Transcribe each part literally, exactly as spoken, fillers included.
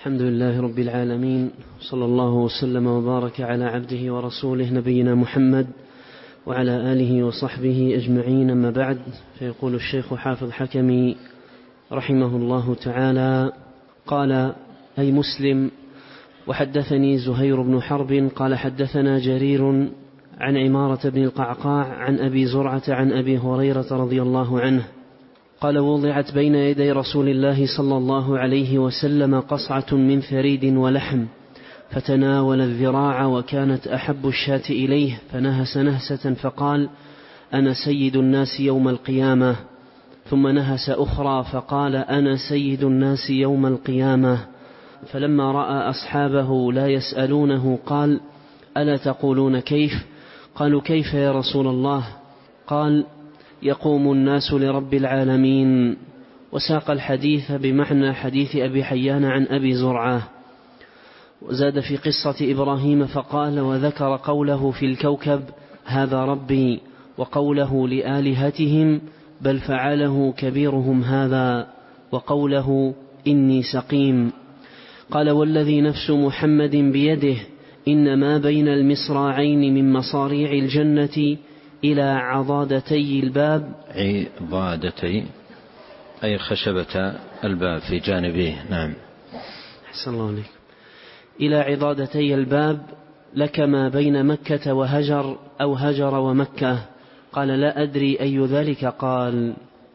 الحمد لله رب العالمين، صلى الله وسلم وبارك على عبده ورسوله نبينا محمد وعلى آله وصحبه أجمعين، أما بعد. فيقول الشيخ حافظ حكمي رحمه الله تعالى: قال أي مسلم: وحدثني زهير بن حرب قال حدثنا جرير عن عمارة بن القعقاع عن أبي زرعة عن أبي هريرة رضي الله عنه قال: وضعت بين يدي رسول الله صلى الله عليه وسلم قصعة من ثريد ولحم، فتناول الذراع وكانت أحب الشاة إليه، فنهس نهسة فقال: أنا سيد الناس يوم القيامة. ثم نهس أخرى فقال: أنا سيد الناس يوم القيامة. فلما رأى أصحابه لا يسألونه قال: ألا تقولون كيف؟ قالوا: كيف يا رسول الله؟ قال: يقوم الناس لرب العالمين. وساق الحديث بمعنى حديث أبي حيان عن أبي زرعة. وزاد في قصة إبراهيم فقال: وذكر قوله في الكوكب: هذا ربي، وقوله لآلهتهم: بل فعله كبيرهم هذا، وقوله: إني سقيم. قال: والذي نفس محمد بيده إن ما بين المصراعين من مصاريع الجنة إلى عضادتي الباب. عضادتي أي خشبة الباب في جانبيه. نعم. أحسن الله عليك. إلى عضادتي الباب لك ما بين مكة وهجر أو هجر ومكة. قال: لا أدري أي ذلك قال.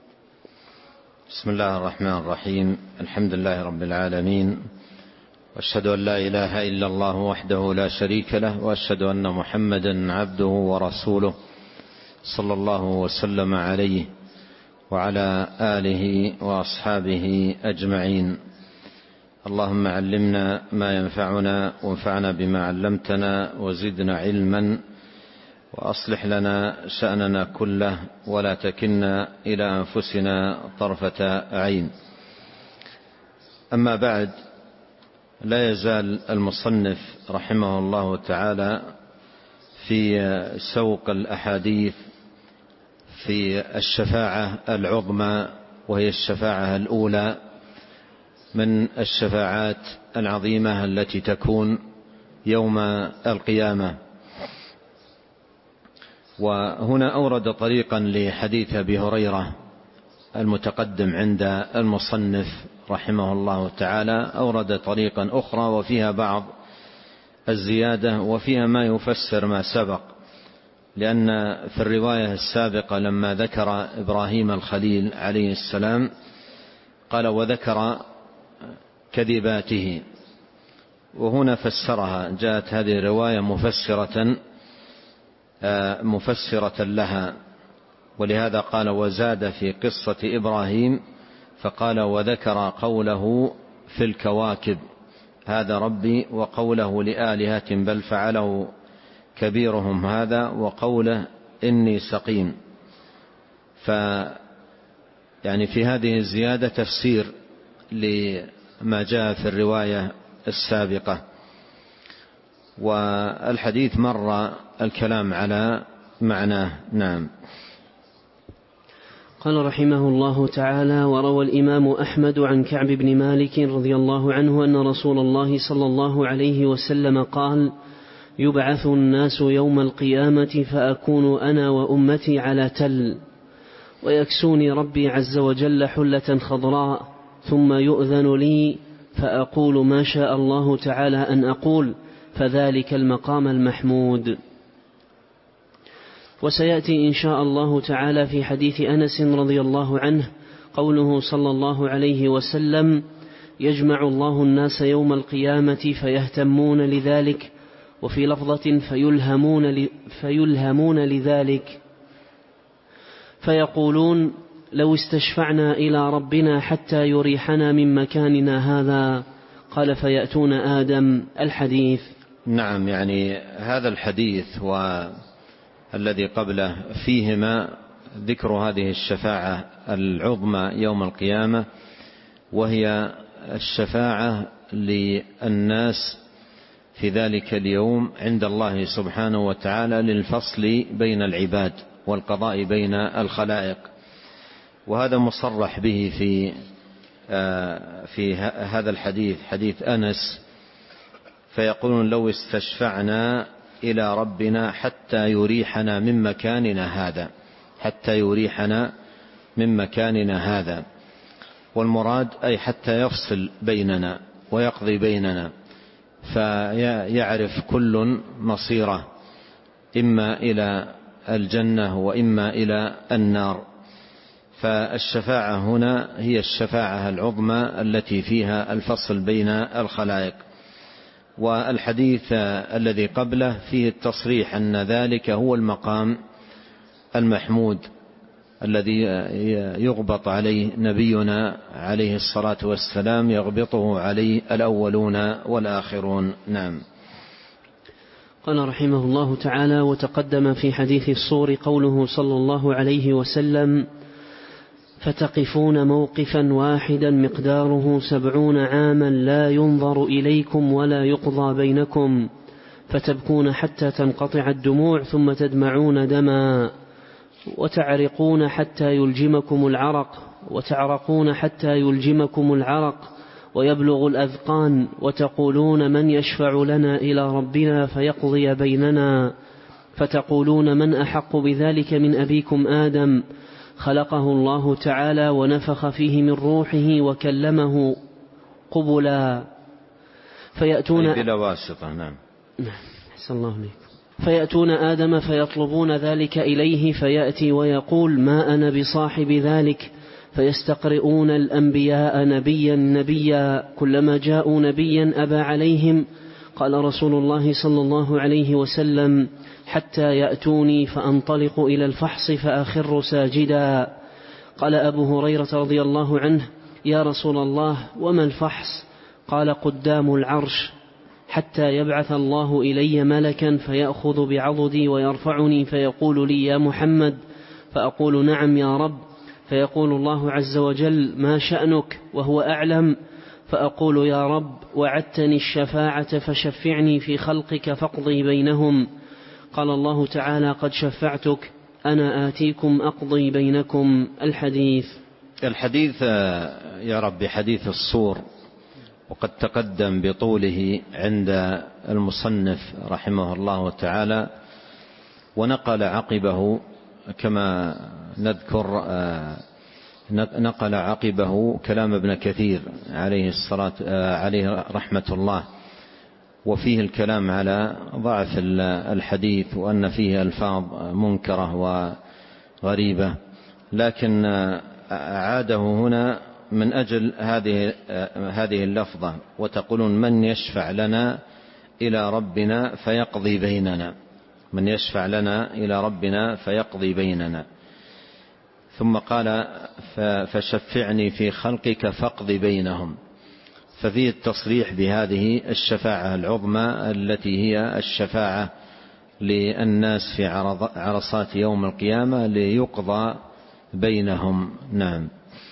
بسم الله الرحمن الرحيم. الحمد لله رب العالمين، وأشهد أن لا إله إلا الله وحده لا شريك له، وأشهد أن محمدا عبده ورسوله صلى الله وسلم عليه وعلى آله وأصحابه أجمعين. اللهم علمنا ما ينفعنا، وانفعنا بما علمتنا، وزدنا علما، وأصلح لنا شأننا كله، ولا تكلنا إلى أنفسنا طرفة عين. أما بعد، لا يزال المصنف رحمه الله تعالى في سوق الأحاديث في الشفاعة العظمى، وهي الشفاعة الأولى من الشفاعات العظيمة التي تكون يوم القيامة. وهنا أورد طريقا لحديث أبي هريرة المتقدم عند المصنف رحمه الله تعالى، أورد طريقا أخرى وفيها بعض الزيادة، وفيها ما يفسر ما سبق، لأن في الرواية السابقة لما ذكر إبراهيم الخليل عليه السلام قال: وذكر كذباته، وهنا فسرها، جاءت هذه الرواية مفسرة مفسرة لها، ولهذا قال: وزاد في قصة إبراهيم فقال: وذكر قوله في الكواكب: هذا ربي، وقوله لآلهة: بل فعله كبيرهم هذا، وقوله: إني سقيم. ف يعني في هذه الزيادة تفسير لما جاء في الرواية السابقة، والحديث مر الكلام على معناه. نعم. قال رحمه الله تعالى: وروى الإمام أحمد عن كعب بن مالك رضي الله عنه أن رسول الله صلى الله عليه وسلم قال: يبعث الناس يوم القيامة فأكون أنا وأمتي على تل، ويكسوني ربي عز وجل حلة خضراء، ثم يؤذن لي فأقول ما شاء الله تعالى أن أقول، فذلك المقام المحمود. وسيأتي إن شاء الله تعالى في حديث أنس رضي الله عنه قوله صلى الله عليه وسلم: يجمع الله الناس يوم القيامة فيهتمون لذلك، وفي لفظة فيلهمون, فيلهمون لذلك، فيقولون: لو استشفعنا إلى ربنا حتى يريحنا من مكاننا هذا. قال: فيأتون آدم. الحديث. نعم، يعني هذا الحديث والذي قبله فيهما ذكر هذه الشفاعة العظمى يوم القيامة، وهي الشفاعة للناس في ذلك اليوم عند الله سبحانه وتعالى للفصل بين العباد والقضاء بين الخلائق. وهذا مصرح به في في هذا الحديث حديث أنس فيقولون لو استشفعنا إلى ربنا حتى يريحنا من مكاننا هذا حتى يريحنا من مكاننا هذا، والمراد أي حتى يفصل بيننا ويقضي بيننا فيعرف كل مصيره إما إلى الجنة وإما إلى النار. فالشفاعة هنا هي الشفاعة العظمى التي فيها الفصل بين الخلائق. والحديث الذي قبله فيه التصريح أن ذلك هو المقام المحمود الذي يغبط عليه نبينا عليه الصلاة والسلام، يغبطه عليه الأولون والآخرون. نعم. قال رحمه الله تعالى: وتقدم في حديث الصور قوله صلى الله عليه وسلم: فتقفون موقفا واحدا مقداره سبعون عاما لا ينظر إليكم ولا يقضى بينكم، فتبكون حتى تنقطع الدموع ثم تدمعون دما، وتعرقون حتى يلجمكم العرق وتعرقون حتى يلجمكم العرق ويبلغ الأذقان، وتقولون: من يشفع لنا إلى ربنا فيقضي بيننا، فتقولون: من أحق بذلك من أبيكم آدم، خلقه الله تعالى ونفخ فيه من روحه وكلمه قبلا، فيأتون بلا واسطة. نعم. أحسن الله عليكم. فيأتون آدم فيطلبون ذلك إليه، فيأتي ويقول: ما أنا بصاحب ذلك، فيستقرئون الأنبياء نبيا نبيا، كلما جاءوا نبيا أبى عليهم. قال رسول الله صلى الله عليه وسلم: حتى يأتوني فأنطلق إلى الفحص فأخر ساجدا. قال أبو هريرة رضي الله عنه: يا رسول الله وما الفحص؟ قال: قدام العرش، حتى يبعث الله إلي ملكا فيأخذ بعضدي ويرفعني فيقول لي: يا محمد، فأقول: نعم يا رب، فيقول الله عز وجل: ما شأنك؟ وهو أعلم، فأقول: يا رب، وعدتني الشفاعة فشفعني في خلقك فاقضي بينهم. قال الله تعالى: قد شفعتك، أنا آتيكم أقضي بينكم. الحديث. الحديث يا رب حديث الصور، وقد تقدم بطوله عند المصنف رحمه الله تعالى، ونقل عقبه كما نذكر نقل عقبه كلام ابن كثير عليه الصلاة عليه رحمة الله، وفيه الكلام على ضعف الحديث وأن فيه ألفاظ منكرة وغريبة، لكن أعاده هنا من أجل هذه هذه اللفظة: وتقولون من يشفع لنا إلى ربنا فيقضي بيننا، من يشفع لنا إلى ربنا فيقضي بيننا. ثم قال: فشفعني في خلقك فاقضي بينهم. ففيه التصريح بهذه الشفاعة العظمى التي هي الشفاعة للناس في عرصات يوم القيامة ليقضى بينهم. نعم.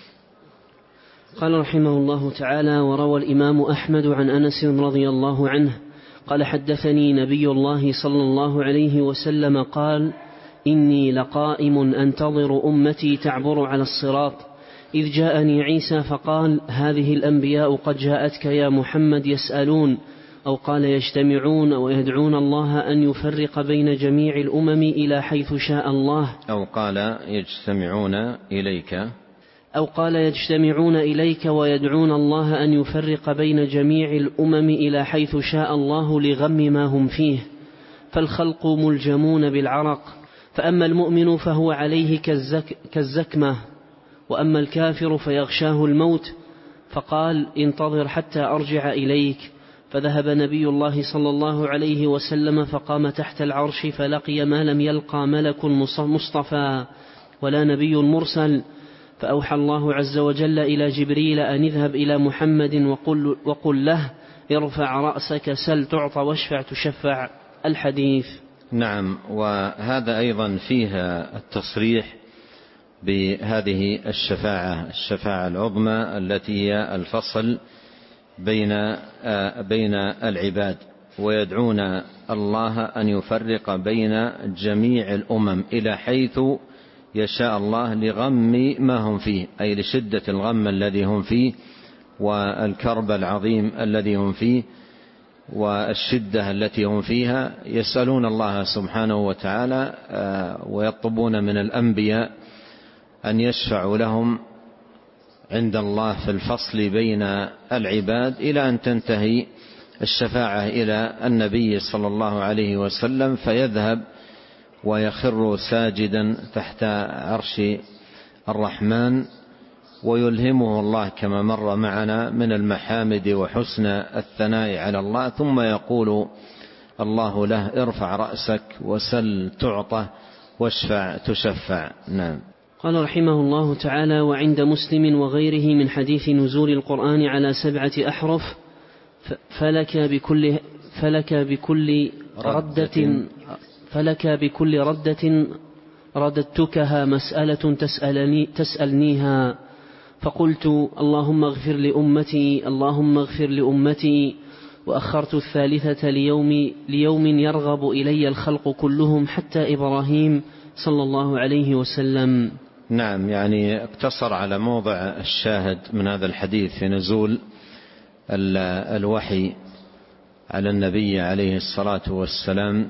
قال رحمه الله تعالى: وروى الإمام أحمد عن أنس رضي الله عنه قال: حدثني نبي الله صلى الله عليه وسلم قال: إني لقائم أنتظر أمتي تعبر على الصراط، إذ جاءني عيسى فقال: هذه الأنبياء قد جاءتك يا محمد يسألون، أو قال يجتمعون ويدعون الله أن يفرق بين جميع الأمم إلى حيث شاء الله، أو قال يجتمعون إليك أو قال يجتمعون إليك ويدعون الله أن يفرق بين جميع الأمم إلى حيث شاء الله لغم ما هم فيه، فالخلق ملجمون بالعرق، فأما المؤمن فهو عليه كالزك كالزكمة، وأما الكافر فيغشاه الموت. فقال: انتظر حتى أرجع إليك. فذهب نبي الله صلى الله عليه وسلم فقام تحت العرش، فلقي ما لم يلقى ملك مصطفى ولا نبي مرسل، فأوحى الله عز وجل إلى جبريل أن اذهب إلى محمد وقل, وقل له: ارفع رأسك، سل تعطى، واشفع تشفع. الحديث. نعم. وهذا أيضا فيها التصريح بهذه الشفاعة الشفاعة العظمى التي هي الفصل بين بين العباد، ويدعون الله أن يفرق بين جميع الأمم إلى حيث يشاء الله لغم ما هم فيه، أي لشدة الغم الذي هم فيه والكرب العظيم الذي هم فيه والشدة التي هم فيها، يسألون الله سبحانه وتعالى ويطلبون من الأنبياء أن يشفعوا لهم عند الله في الفصل بين العباد، إلى أن تنتهي الشفاعة إلى النبي صلى الله عليه وسلم فيذهب ويخر ساجدا تحت عرش الرحمن، ويلهمه الله كما مر معنا من المحامد وحسن الثناء على الله، ثم يقول الله له: ارفع رأسك وسل تعطى واشفع تشفع. نعم. قال رحمه الله تعالى: وعند مسلم وغيره من حديث نزول القرآن على سبعة أحرف: فلك بكل فلك بكل ردة فلك بكل ردة رددتكها مسألة تسألني تسألنيها، فقلت: اللهم اغفر لأمتي اللهم اغفر لأمتي، وأخرت الثالثة ليوم, ليوم يرغب إلي الخلق كلهم حتى إبراهيم صلى الله عليه وسلم. نعم، يعني اقتصر على موضع الشاهد من هذا الحديث في نزول الوحي على النبي عليه الصلاة والسلام،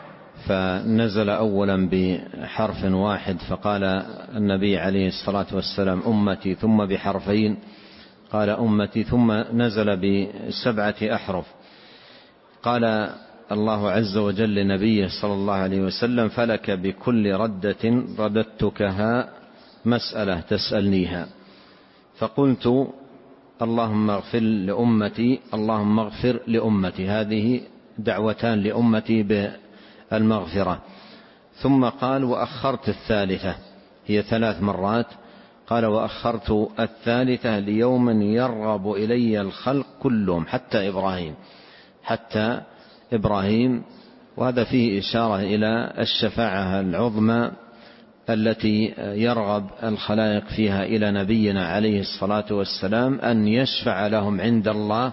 فنزل أولا بحرف واحد فقال النبي عليه الصلاة والسلام: أمتي، ثم بحرفين قال أمتي، ثم نزل بسبعة أحرف قال الله عز وجل لنبيه صلى الله عليه وسلم: فلك بكل ردة رددتكها مسألة تسألنيها. فقلت: اللهم اغفر لأمتي اللهم اغفر لأمتي، هذه دعوتان لأمتي بالمغفرة. ثم قال: وأخرت الثالثة، هي ثلاث مرات، قال: وأخرت الثالثة ليوم يرغب إلي الخلق كلهم حتى إبراهيم حتى إبراهيم وهذا فيه إشارة إلى الشفاعة العظمى التي يرغب الخلائق فيها إلى نبينا عليه الصلاة والسلام أن يشفع لهم عند الله،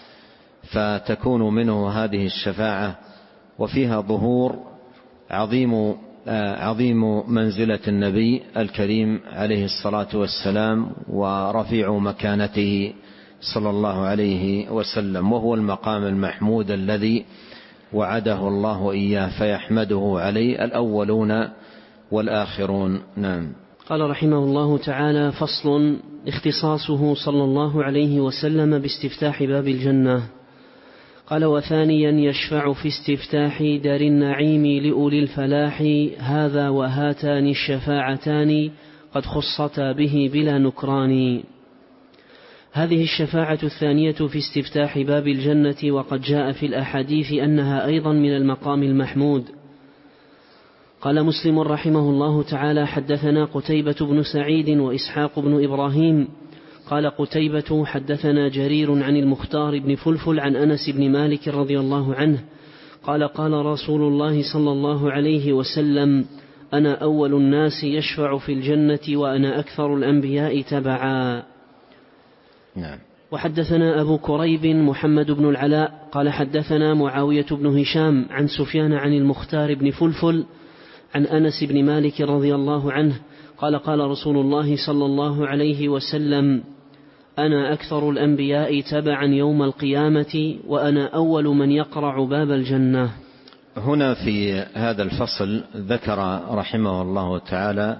فتكون منه هذه الشفاعة، وفيها ظهور عظيم عظيم منزلة النبي الكريم عليه الصلاة والسلام ورفيع مكانته صلى الله عليه وسلم، وهو المقام المحمود الذي وعده الله إياه فيحمده عليه الأولون والآخرون. نعم. قال رحمه الله تعالى: فصل: اختصاصه صلى الله عليه وسلم باستفتاح باب الجنة. قال: وثانيا يشفع في استفتاح دار النعيم لأولي الفلاح، هذا وهاتان الشفاعتان قد خصتا به بلا نكران. هذه الشفاعة الثانية في استفتاح باب الجنة، وقد جاء في الأحاديث أنها أيضا من المقام المحمود. قال مسلم رحمه الله تعالى: حدثنا قتيبة بن سعيد وإسحاق بن إبراهيم. قال قتيبة: حدثنا جرير عن المختار بن فلفل عن أنس بن مالك رضي الله عنه قال: قال رسول الله صلى الله عليه وسلم: أنا أول الناس يشفع في الجنة، وأنا أكثر الأنبياء تبعا. نعم. وحدثنا أبو كريب محمد بن العلاء قال: حدثنا معاوية بن هشام عن سفيان عن المختار بن فلفل عن أنس بن مالك رضي الله عنه قال: قال رسول الله صلى الله عليه وسلم: أنا أكثر الأنبياء تبعا يوم القيامة، وأنا أول من يقرع باب الجنة. هنا في هذا الفصل ذكر رحمه الله تعالى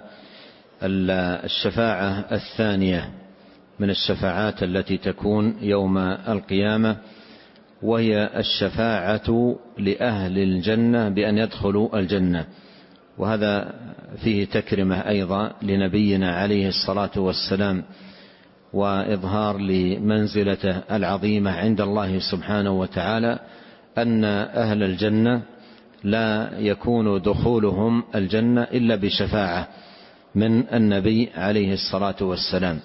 الشفاعة الثانية من الشفاعات التي تكون يوم القيامة، وهي الشفاعة لأهل الجنة بأن يدخلوا الجنة، وهذا فيه تكرمة أيضا لنبينا عليه الصلاة والسلام، وإظهار لمنزلته العظيمة عند الله سبحانه وتعالى، أن أهل الجنة لا يكون دخولهم الجنة إلا بشفاعة من النبي عليه الصلاة والسلام.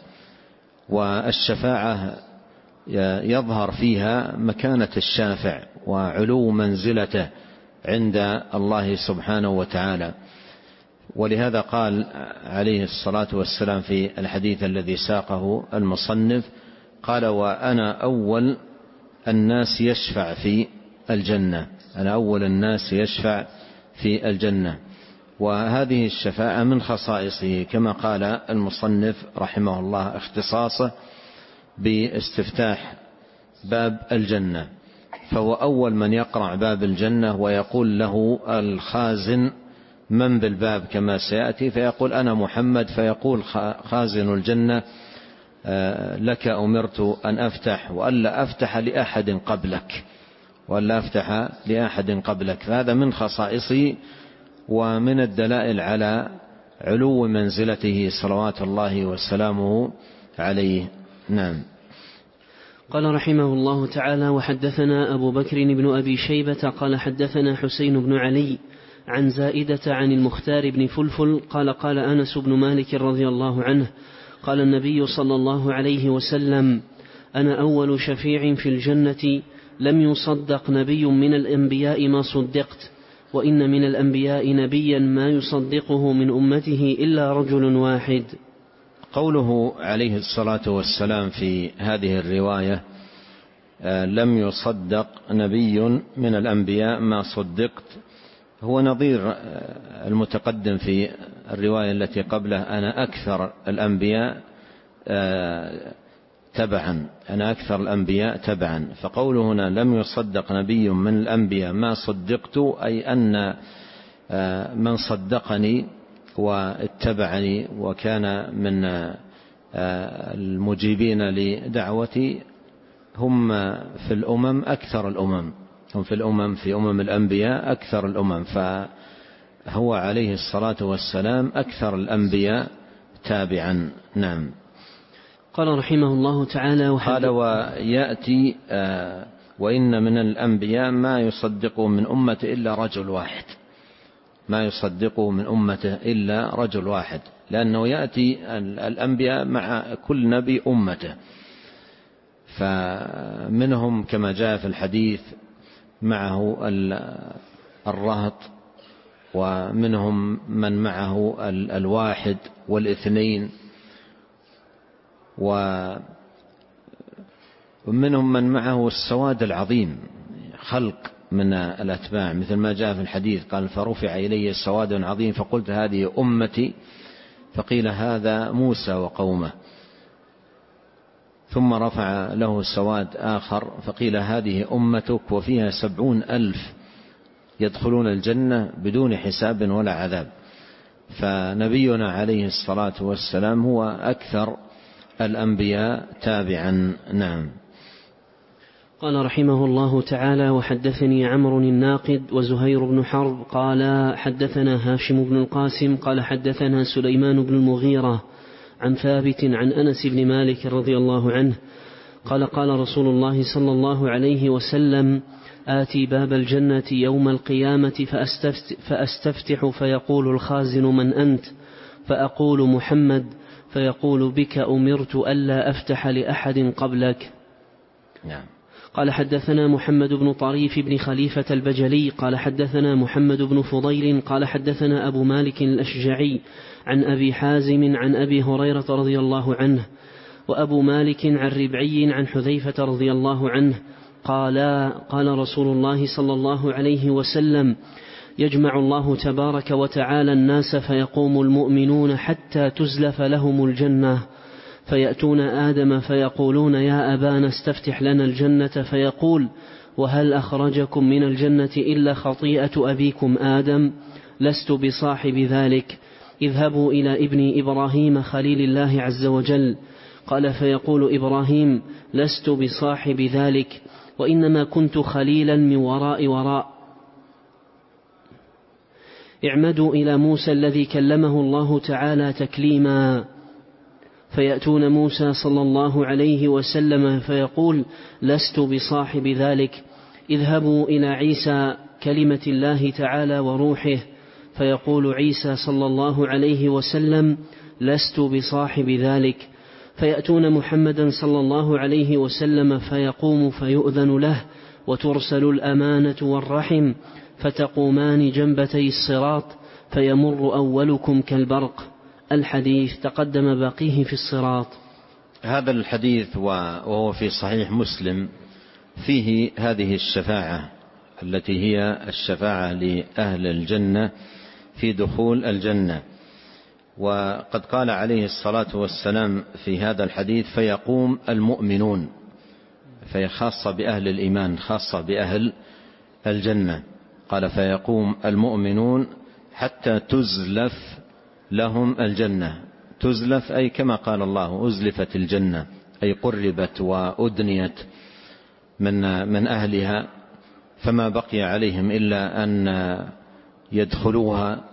والشفاعة يظهر فيها مكانة الشافع وعلو منزلته عند الله سبحانه وتعالى. ولهذا قال عليه الصلاة والسلام في الحديث الذي ساقه المصنف، قال: وأنا أول الناس يشفع في الجنة، أنا أول الناس يشفع في الجنة. وهذه الشفاعة من خصائصه كما قال المصنف رحمه الله اختصاصه باستفتاح باب الجنة، فهو أول من يقرع باب الجنة ويقول له الخازن من بالباب كما سيأتي، فيقول أنا محمد، فيقول خازن الجنة لك أمرت أن أفتح وألا أفتح لأحد قبلك وألا أفتح لأحد قبلك. فهذا من خصائصه ومن الدلائل على علو منزلته صلوات الله وسلامه عليه. نعم. قال رحمه الله تعالى: وحدثنا أبو بكر بن أبي شيبة قال حدثنا حسين بن علي عن زائدة عن المختار بن فلفل قال قال أنس بن مالك رضي الله عنه قال النبي صلى الله عليه وسلم: أنا أول شفيع في الجنة لم يصدق نبي من الأنبياء ما صدقت، وإن من الأنبياء نبيا ما يصدقه من أمته إلا رجل واحد. قوله عليه الصلاة والسلام في هذه الرواية لم يصدق نبي من الأنبياء ما صدقت هو نظير المتقدم في الرواية التي قبله: أنا أكثر الأنبياء تبعا أنا أكثر الأنبياء تبعا. فقوله هنا لم يصدق نبي من الأنبياء ما صدقت، أي أن من صدقني واتبعني وكان من المجيبين لدعوتي هم في الأمم أكثر الأمم هم في الأمم في أمم الأنبياء أكثر الأمم، فهو عليه الصلاة والسلام أكثر الأنبياء تابعا. نعم. قال رحمه الله تعالى: قال ويأتي آه وإن من الأنبياء ما يصدقه من أمته إلا رجل واحد ما يصدقه من أمته إلا رجل واحد، لأنه يأتي الأنبياء مع كل نبي أمته، فمنهم كما جاء في الحديث معه الرهط، ومنهم من معه الواحد والاثنين، ومنهم من معه السواد العظيم خلق من الأتباع، مثل ما جاء في الحديث قال: فرفع إلي سواد عظيم فقلت هذه أمتي، فقيل هذا موسى وقومه، ثم رفع له سواد آخر فقيل هذه أمتك وفيها سبعون ألف يدخلون الجنة بدون حساب ولا عذاب. فنبينا عليه الصلاة والسلام هو أكثر الأنبياء تابعا. نعم. قال رحمه الله تعالى: وحدثني عمرو الناقد وزهير بن حرب قال حدثنا هاشم بن القاسم قال حدثنا سليمان بن المغيرة عن ثابت عن أنس بن مالك رضي الله عنه قال قال رسول الله صلى الله عليه وسلم: آتي باب الجنة يوم القيامة فأستفتح فيقول الخازن: من أنت؟ فأقول: محمد. فيقول: بك أمرت ألا أفتح لأحد قبلك. نعم. قال حدثنا محمد بن طريف بن خليفة البجلي قال حدثنا محمد بن فضيل قال حدثنا أبو مالك الأشجعي عن أبي حازم عن أبي هريرة رضي الله عنه، وأبو مالك عن ربعي عن حذيفة رضي الله عنه قالا: قال رسول الله صلى الله عليه وسلم: يجمع الله تبارك وتعالى الناس فيقوم المؤمنون حتى تزلف لهم الجنة، فيأتون آدم فيقولون: يا أبانا استفتح لنا الجنة، فيقول: وهل أخرجكم من الجنة إلا خطيئة أبيكم آدم؟ لست بصاحب ذلك، اذهبوا إلى ابن إبراهيم خليل الله عز وجل. قال فيقول إبراهيم: لست بصاحب ذلك، وإنما كنت خليلا من وراء وراء. اعمدوا إلى موسى الذي كلمه الله تعالى تكليما. فيأتون موسى صلى الله عليه وسلم فيقول: لست بصاحب ذلك، اذهبوا إلى عيسى كلمة الله تعالى وروحه. فيقول عيسى صلى الله عليه وسلم: لست بصاحب ذلك. فيأتون محمدا صلى الله عليه وسلم فيقوم فيؤذن له، وترسل الأمانة والرحم، فتقومان جنبتي الصراط، فيمر أولكم كالبرق. الحديث تقدم باقيه في الصراط. هذا الحديث وهو في صحيح مسلم فيه هذه الشفاعة التي هي الشفاعة لأهل الجنة في دخول الجنة. وقد قال عليه الصلاة والسلام في هذا الحديث: فيقوم المؤمنون، فهي خاصة بأهل الإيمان، خاصة بأهل الجنة. قال: فيقوم المؤمنون حتى تزلف لهم الجنة. تزلف أي كما قال الله: أزلفت الجنة، أي قربت وأدنيت من من أهلها، فما بقي عليهم إلا أن يدخلوها،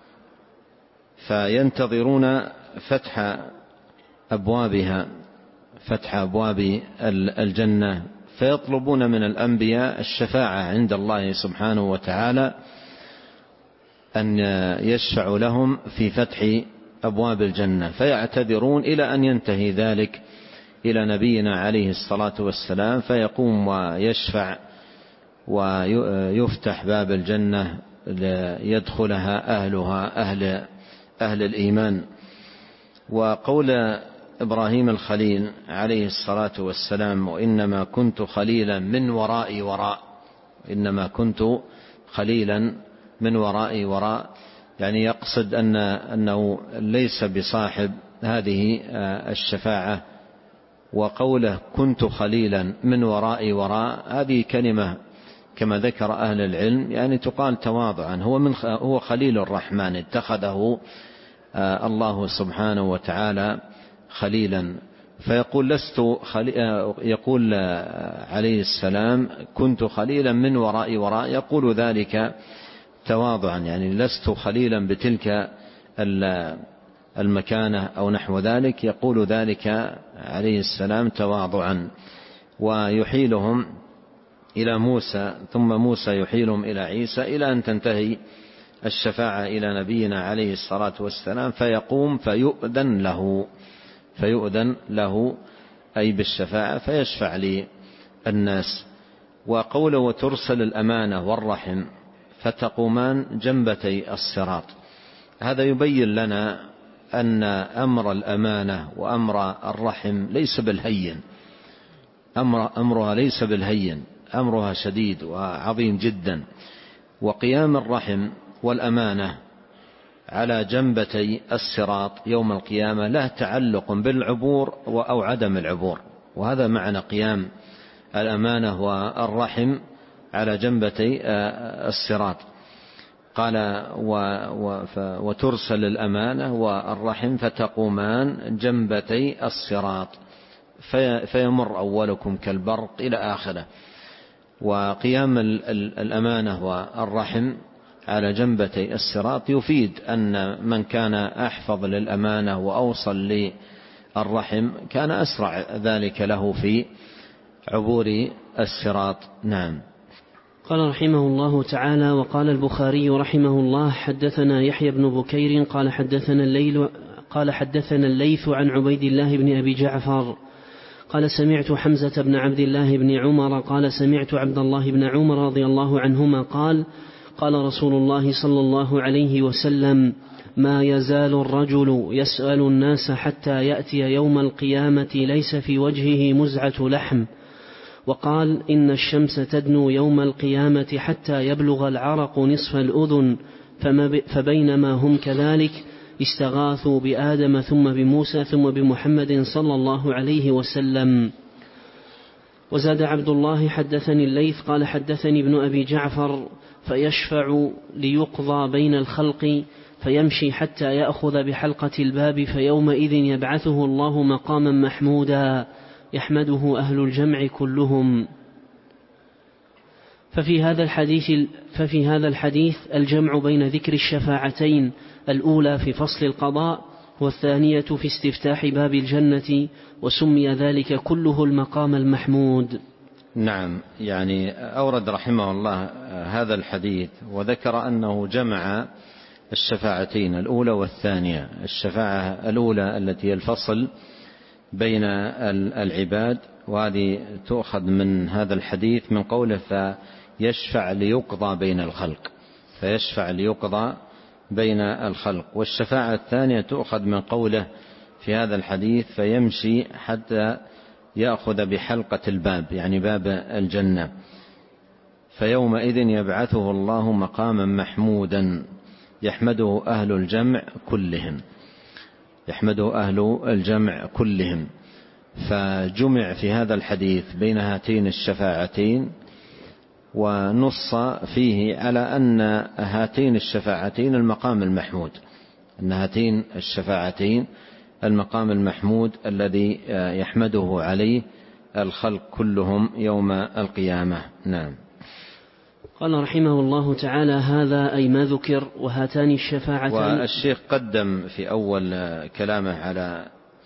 فينتظرون فتح أبوابها، فتح أبواب الجنة، فيطلبون من الأنبياء الشفاعة عند الله سبحانه وتعالى أن يشفعوا لهم في فتح أبواب الجنة، فيعتذرون إلى أن ينتهي ذلك إلى نبينا عليه الصلاة والسلام، فيقوم ويشفع ويفتح باب الجنة ليدخلها أهلها، أهل, أهل الإيمان. وقول إبراهيم الخليل عليه الصلاة والسلام: وإنما كنت خليلا من ورائي وراء، إنما كنت خليلا من ورائي وراء، يعني يقصد أن أنه ليس بصاحب هذه الشفاعة. وقوله كنت خليلا من ورائي وراء، هذه كلمة كما ذكر أهل العلم يعني تقال تواضعا، هو من هو خليل الرحمن، اتخذه الله سبحانه وتعالى خليلا. فيقول لست خلي... يقول عليه السلام: كنت خليلا من ورائي وراء، يقول ذلك تواضعا، يعني لست خليلا بتلك المكانة أو نحو ذلك، يقول ذلك عليه السلام تواضعا. ويحيلهم إلى موسى، ثم موسى يحيلهم إلى عيسى، إلى أن تنتهي الشفاعة إلى نبينا عليه الصلاة والسلام، فيقوم فيؤذن له، فيؤذن له أي بالشفاعة، فيشفع للناس. وقوله: وترسل الأمانة والرحم فتقومان جنبتي الصراط، هذا يبين لنا أن أمر الأمانة وأمر الرحم ليس بالهين، أمر أمرها ليس بالهين، أمرها شديد وعظيم جدا. وقيام الرحم والأمانة على جنبتي الصراط يوم القيامة له تعلق بالعبور أو عدم العبور، وهذا معنى قيام الأمانة والرحم على جنبتي الصراط. قال: وترسل الأمانة والرحم فتقومان جنبتي الصراط فيمر أولكم كالبرق إلى آخره. وقيام الأمانة والرحم على جنبتي الصراط يفيد أن من كان أحفظ للأمانة وأوصل للرحم كان أسرع ذلك له في عبور الصراط. نعم. قال رحمه الله تعالى: وقال البخاري رحمه الله: حدثنا يحيى بن بكير قال حدثنا الليل قال حدثنا الليث عن عبيد الله بن أبي جعفر قال سمعت حمزة بن عبد الله بن عمر قال سمعت عبد الله بن عمر رضي الله عنهما قال: قال رسول الله صلى الله عليه وسلم: ما يزال الرجل يسأل الناس حتى يأتي يوم القيامة ليس في وجهه مزعة لحم. وقال: إن الشمس تدنو يوم القيامة حتى يبلغ العرق نصف الأذن، فبينما هم كذلك استغاثوا بآدم ثم بموسى ثم بمحمد صلى الله عليه وسلم. وزاد عبد الله: حدثني الليث قال حدثني ابن أبي جعفر: فيشفع ليقضى بين الخلق فيمشي حتى يأخذ بحلقة الباب، فيومئذ يبعثه الله مقاما محمودا يحمده أهل الجمع كلهم. ففي هذا الحديث ففي هذا الحديث الجمع بين ذكر الشفاعتين، الأولى في فصل القضاء والثانية في استفتاح باب الجنة، وسمي ذلك كله المقام المحمود. نعم، يعني أورد رحمه الله هذا الحديث وذكر أنه جمع الشفاعتين الأولى والثانية. الشفاعة الأولى التي هي الفصل بين العباد، وهذه تؤخذ من هذا الحديث من قوله: فيشفع ليقضى بين الخلق، فيشفع ليقضى بين الخلق. والشفاعة الثانية تؤخذ من قوله في هذا الحديث: فيمشي حتى يأخذ بحلقة الباب، يعني باب الجنة، فيومئذ يبعثه الله مقاما محمودا يحمده أهل الجمع كلهم. يحمده أهل الجمع كلهم. فجمع في هذا الحديث بين هاتين الشفاعتين، ونص فيه على أن هاتين الشفاعتين المقام المحمود، أن هاتين الشفاعتين المقام المحمود الذي يحمده عليه الخلق كلهم يوم القيامة. نعم. قال رحمه الله تعالى: هذا أي ما ذكر، وهاتان الشفاعتان. والشيخ قدم في أول كلامه على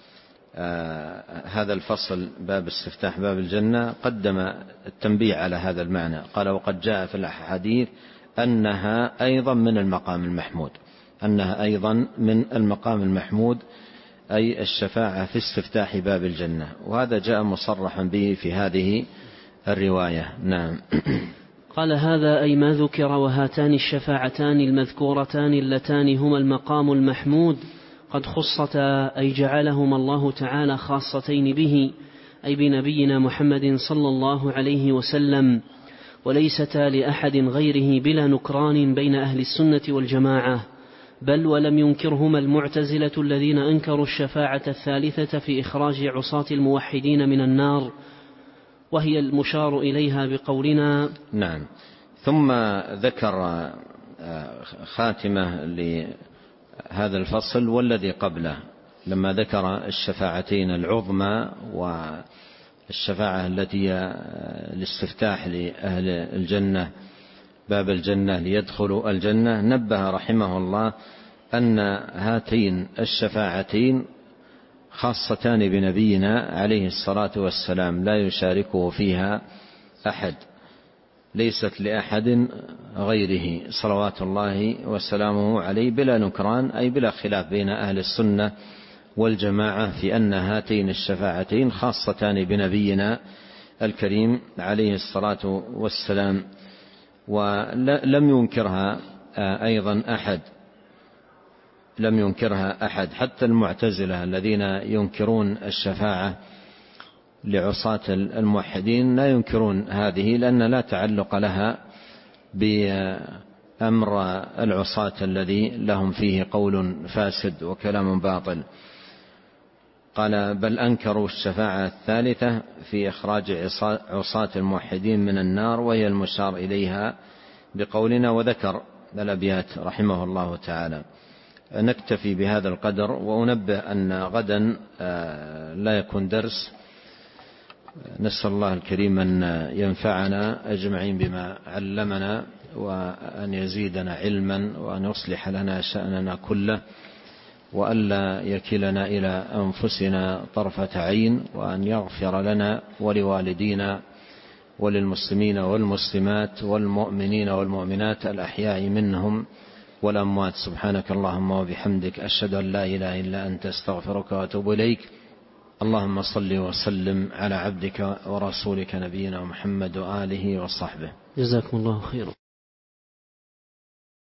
هذا الفصل باب استفتاح باب الجنة، قدم التنبيه على هذا المعنى. قال: وقد جاء في الحديث أنها أيضا من المقام المحمود، أنها أيضا من المقام المحمود، أي الشفاعة في استفتاح باب الجنة، وهذا جاء مصرحا به في هذه الرواية. نعم. قال: هذا أي ما ذكر، وهاتان الشفاعتان المذكورتان اللتان هما المقام المحمود قد خصتا، أي جعلهما الله تعالى خاصتين به، أي بنبينا محمد صلى الله عليه وسلم، وليستا لأحد غيره بلا نكران بين أهل السنة والجماعة، بل ولم ينكرهما المعتزلة الذين أنكروا الشفاعة الثالثة في إخراج عصاة الموحدين من النار، وهي المشار إليها بقولنا. نعم. ثم ذكر خاتمة لهذا الفصل والذي قبله، لما ذكر الشفاعتين العظمى والشفاعة التي الاستفتاح لأهل الجنة باب الجنة ليدخلوا الجنة، نبه رحمه الله أن هاتين الشفاعتين خاصتان بنبينا عليه الصلاة والسلام، لا يشاركه فيها أحد، ليست لأحد غيره صلوات الله وسلامه عليه، بلا نكران، أي بلا خلاف بين أهل السنة والجماعة في أن هاتين الشفاعتين خاصتان بنبينا الكريم عليه الصلاة والسلام، ولم ينكرها أيضا أحد، لم ينكرها أحد، حتى المعتزلة الذين ينكرون الشفاعة لعصاة الموحدين لا ينكرون هذه، لأن لا تعلق لها بأمر العصاة الذي لهم فيه قول فاسد وكلام باطل. قال: بل أنكروا الشفاعة الثالثة في إخراج عصاة الموحدين من النار، وهي المشار إليها بقولنا. وذكر الأبيات رحمه الله تعالى. نكتفي بهذا القدر، وأنبه أن غدا لا يكون درس. نسأل الله الكريم أن ينفعنا أجمعين بما علمنا، وأن يزيدنا علما، وأن يصلح لنا شأننا كله، وألا يكلنا إلى أنفسنا طرفة عين، وأن يغفر لنا ولوالدينا وللمسلمين والمسلمات والمؤمنين والمؤمنات الأحياء منهم والأموات. سبحانك اللهم وبحمدك، أشهد أن لا إله إلا أنت، استغفرك وأتوب إليك. اللهم صل وسلم على عبدك ورسولك نبينا محمد وآله وصحبه. جزاكم الله خيرا.